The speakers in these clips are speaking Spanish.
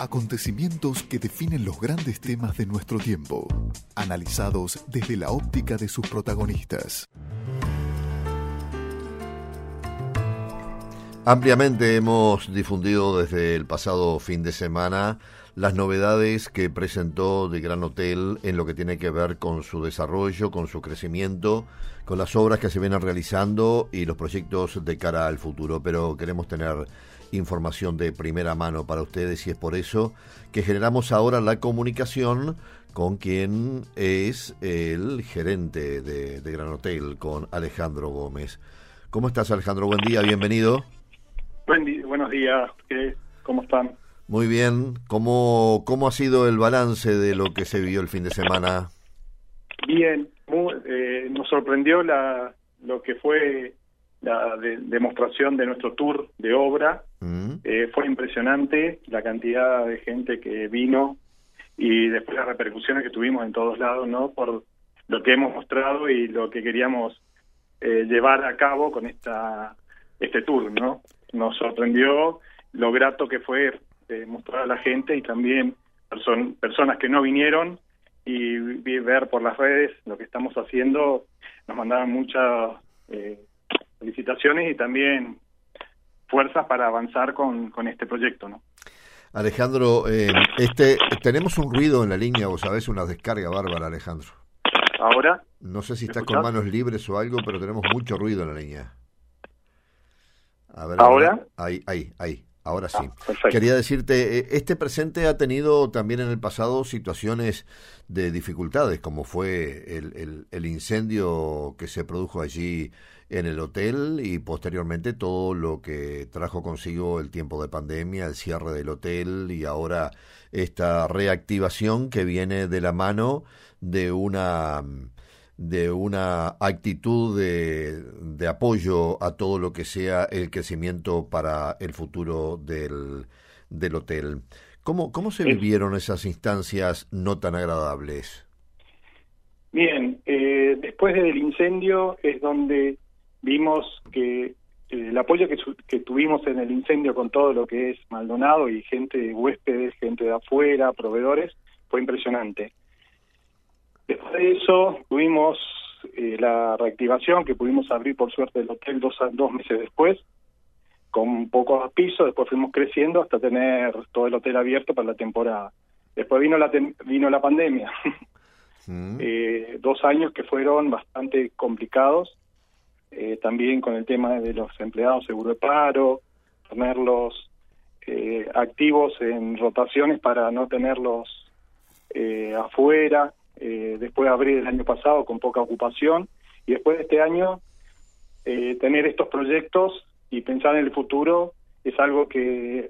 Acontecimientos que definen los grandes temas de nuestro tiempo, analizados desde la óptica de sus protagonistas. Ampliamente hemos difundido desde el pasado fin de semana las novedades que presentó The Gran Hotel en lo que tiene que ver con su desarrollo, con su crecimiento, con las obras que se vienen realizando y los proyectos de cara al futuro. Pero queremos tener información de primera mano para ustedes y es por eso que generamos ahora la comunicación con quien es el gerente de Gran Hotel, con Alejandro Gómez. ¿Cómo estás, Alejandro? Buen día, bienvenido. Buenos días, ¿cómo están? Muy bien. ¿Cómo ha sido el balance de lo que se vio el fin de semana? Bien, nos sorprendió lo que fue la demostración de nuestro tour de obra. Fue impresionante la cantidad de gente que vino y después las repercusiones que tuvimos en todos lados, ¿no? Por lo que hemos mostrado y lo que queríamos llevar a cabo con este tour, ¿no? Nos sorprendió lo grato que fue mostrar a la gente y también personas que no vinieron y ver por las redes lo que estamos haciendo. Nos mandaban muchas felicitaciones y también fuerzas para avanzar con este proyecto, ¿no? Alejandro, tenemos un ruido en la línea, vos sabés, una descarga bárbara, Alejandro. ¿Ahora? No sé si estás con manos libres o algo, pero tenemos mucho ruido en la línea. A ver, ¿ahora? Ahí, ahora sí. Perfecto. Quería decirte, este presente ha tenido también en el pasado situaciones de dificultades, como fue el incendio que se produjo allí en el hotel y posteriormente todo lo que trajo consigo el tiempo de pandemia, el cierre del hotel y ahora esta reactivación que viene de la mano de una actitud de apoyo a todo lo que sea el crecimiento para el futuro del hotel. ¿Cómo se vivieron esas instancias no tan agradables? Bien, después del incendio es donde vimos que el apoyo que tuvimos en el incendio con todo lo que es Maldonado y gente, huéspedes, gente de afuera, proveedores, fue impresionante. Después de eso tuvimos la reactivación, que pudimos abrir por suerte el hotel dos meses después, con pocos pisos. Después fuimos creciendo hasta tener todo el hotel abierto para la temporada. Después vino la pandemia. 2 años que fueron bastante complicados, también con el tema de los empleados seguro de paro, tenerlos activos en rotaciones para no tenerlos afuera. Después de abrir el año pasado con poca ocupación y después de este año tener estos proyectos y pensar en el futuro es algo que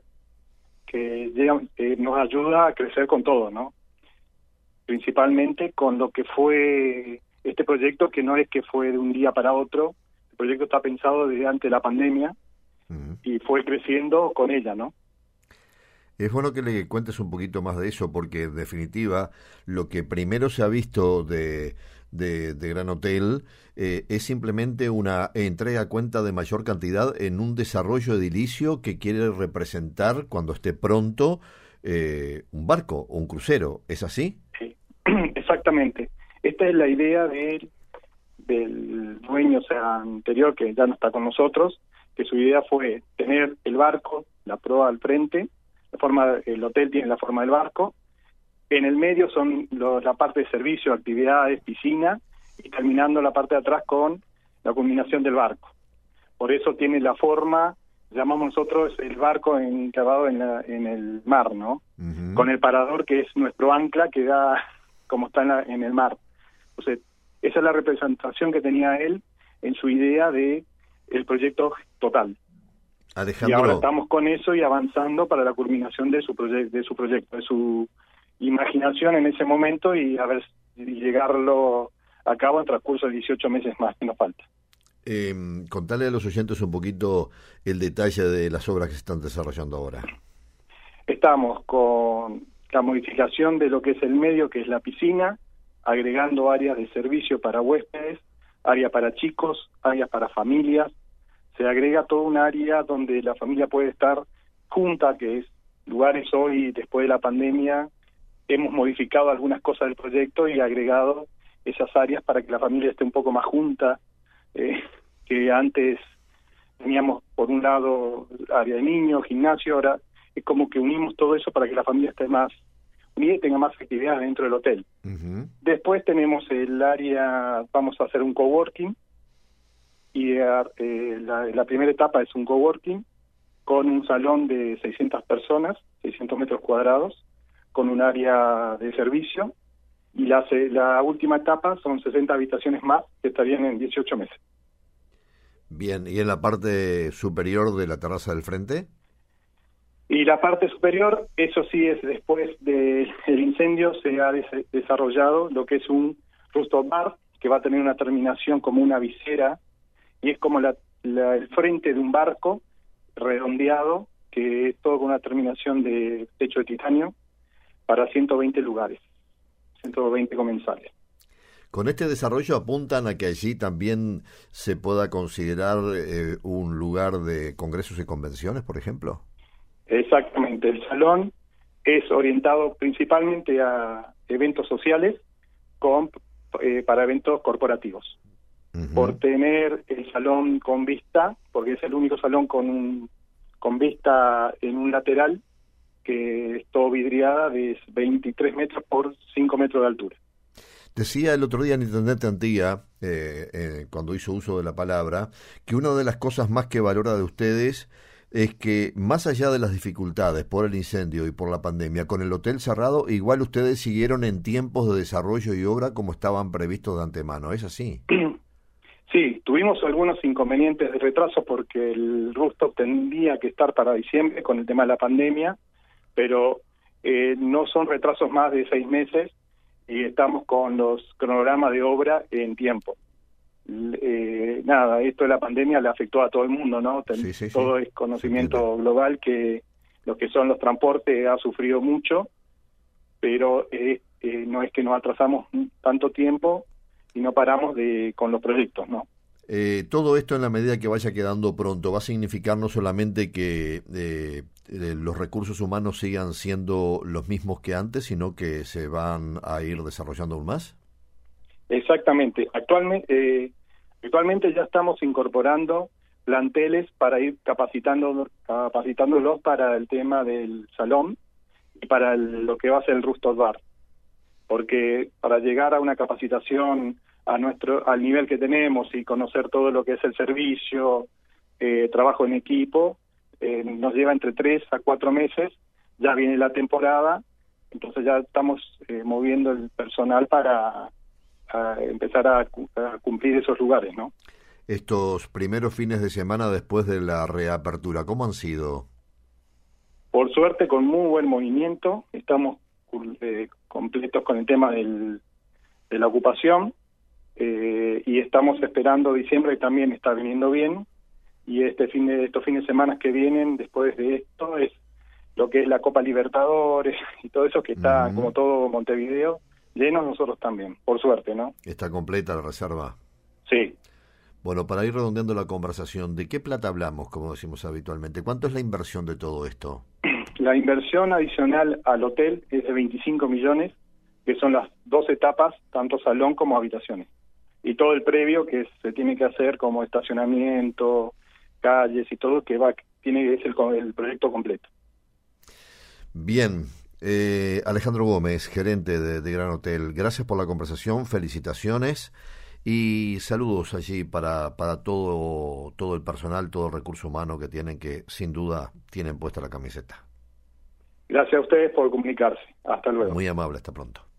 nos ayuda a crecer con todo, ¿no? Principalmente con lo que fue este proyecto, que no es que fue de un día para otro. El proyecto está pensado desde antes de la pandemia y fue creciendo con ella, ¿no? Es bueno que le cuentes un poquito más de eso, porque en definitiva lo que primero se ha visto de Gran Hotel es simplemente una entrega a cuenta de mayor cantidad en un desarrollo edilicio que quiere representar cuando esté pronto un barco o un crucero. ¿Es así? Sí, exactamente. Esta es la idea del dueño, o sea, anterior, que ya no está con nosotros, que su idea fue tener el barco, la proa al frente. El hotel tiene la forma del barco, en el medio son la parte de servicio, actividades, piscina, y terminando la parte de atrás con la culminación del barco. Por eso tiene la forma, llamamos nosotros el barco enclavado en el mar, ¿no? Uh-huh. Con el parador que es nuestro ancla que da como está en el mar. Entonces, esa es la representación que tenía él en su idea de el proyecto total. Alejandro. Y ahora estamos con eso y avanzando para la culminación de su proyecto, de su imaginación en ese momento y a ver si llegarlo a cabo en transcurso de 18 meses más que nos falta. Contale a los oyentes un poquito el detalle de las obras que se están desarrollando ahora. Estamos con la modificación de lo que es el medio, que es la piscina, agregando áreas de servicio para huéspedes, área para chicos, áreas para familias. Se agrega toda un área donde la familia puede estar junta, que es lugares hoy, después de la pandemia, hemos modificado algunas cosas del proyecto y agregado esas áreas para que la familia esté un poco más junta, que antes teníamos por un lado área de niños, gimnasio, ahora es como que unimos todo eso para que la familia esté más unida y tenga más actividades dentro del hotel. Uh-huh. Después tenemos el área, vamos a hacer un coworking, y la primera etapa es un coworking con un salón de 600 personas, 600 metros cuadrados, con un área de servicio, y la última etapa son 60 habitaciones más que estarían en 18 meses. Bien, ¿y en la parte superior de la terraza del frente? Y la parte superior, eso sí es después del incendio, se ha desarrollado lo que es un rooftop bar, que va a tener una terminación como una visera, y es como el frente de un barco redondeado, que es todo con una terminación de techo de titanio, para 120 lugares, 120 comensales. ¿Con este desarrollo apuntan a que allí también se pueda considerar un lugar de congresos y convenciones, por ejemplo? Exactamente, el salón es orientado principalmente a eventos sociales para eventos corporativos. Uh-huh. Por tener el salón con vista, porque es el único salón con vista en un lateral, que es todo vidriada de 23 metros por 5 metros de altura. Decía el otro día en Intendente Antía, cuando hizo uso de la palabra, que una de las cosas más que valora de ustedes es que, más allá de las dificultades por el incendio y por la pandemia, con el hotel cerrado, igual ustedes siguieron en tiempos de desarrollo y obra como estaban previstos de antemano. ¿Es así? Sí, tuvimos algunos inconvenientes de retraso porque el rooftop tendría que estar para diciembre con el tema de la pandemia, pero no son retrasos más de 6 meses y estamos con los cronogramas de obra en tiempo. Esto de la pandemia le afectó a todo el mundo, ¿no? Sí, todo es conocimiento global que lo que son los transportes ha sufrido mucho, pero no es que nos atrasamos tanto tiempo y no paramos con los proyectos, ¿no? Todo esto, en la medida que vaya quedando pronto, va a significar no solamente que los recursos humanos sigan siendo los mismos que antes, sino que se van a ir desarrollando aún más. Exactamente. Actualmente ya estamos incorporando planteles para ir capacitándolos para el tema del salón y para lo que va a ser el rooftop bar, porque para llegar a una capacitación al nivel que tenemos y conocer todo lo que es el servicio, trabajo en equipo, nos lleva entre 3 a 4 meses. Ya viene la temporada, entonces ya estamos moviendo el personal para empezar a cumplir esos lugares, ¿no? Estos primeros fines de semana después de la reapertura, ¿cómo han sido? Por suerte, con muy buen movimiento. Estamos completos con el tema de la ocupación, y estamos esperando diciembre, que también está viniendo bien, y estos fines de semana que vienen después de esto es lo que es la Copa Libertadores y todo eso, que está como todo Montevideo lleno, nosotros también, por suerte, ¿no? ¿Está completa la reserva? Sí. Bueno, para ir redondeando la conversación, ¿de qué plata hablamos, como decimos habitualmente? ¿Cuánto es la inversión de todo esto? La inversión adicional al hotel es de 25 millones, que son las 2 etapas, tanto salón como habitaciones. Y todo el previo que se tiene que hacer, como estacionamiento, calles y todo, que es el proyecto completo. Bien. Alejandro Gómez, gerente de Gran Hotel, gracias por la conversación, felicitaciones y saludos allí para todo el personal, todo el recurso humano que sin duda tienen puesta la camiseta. Gracias a ustedes por comunicarse. Hasta luego. Muy amable, hasta pronto.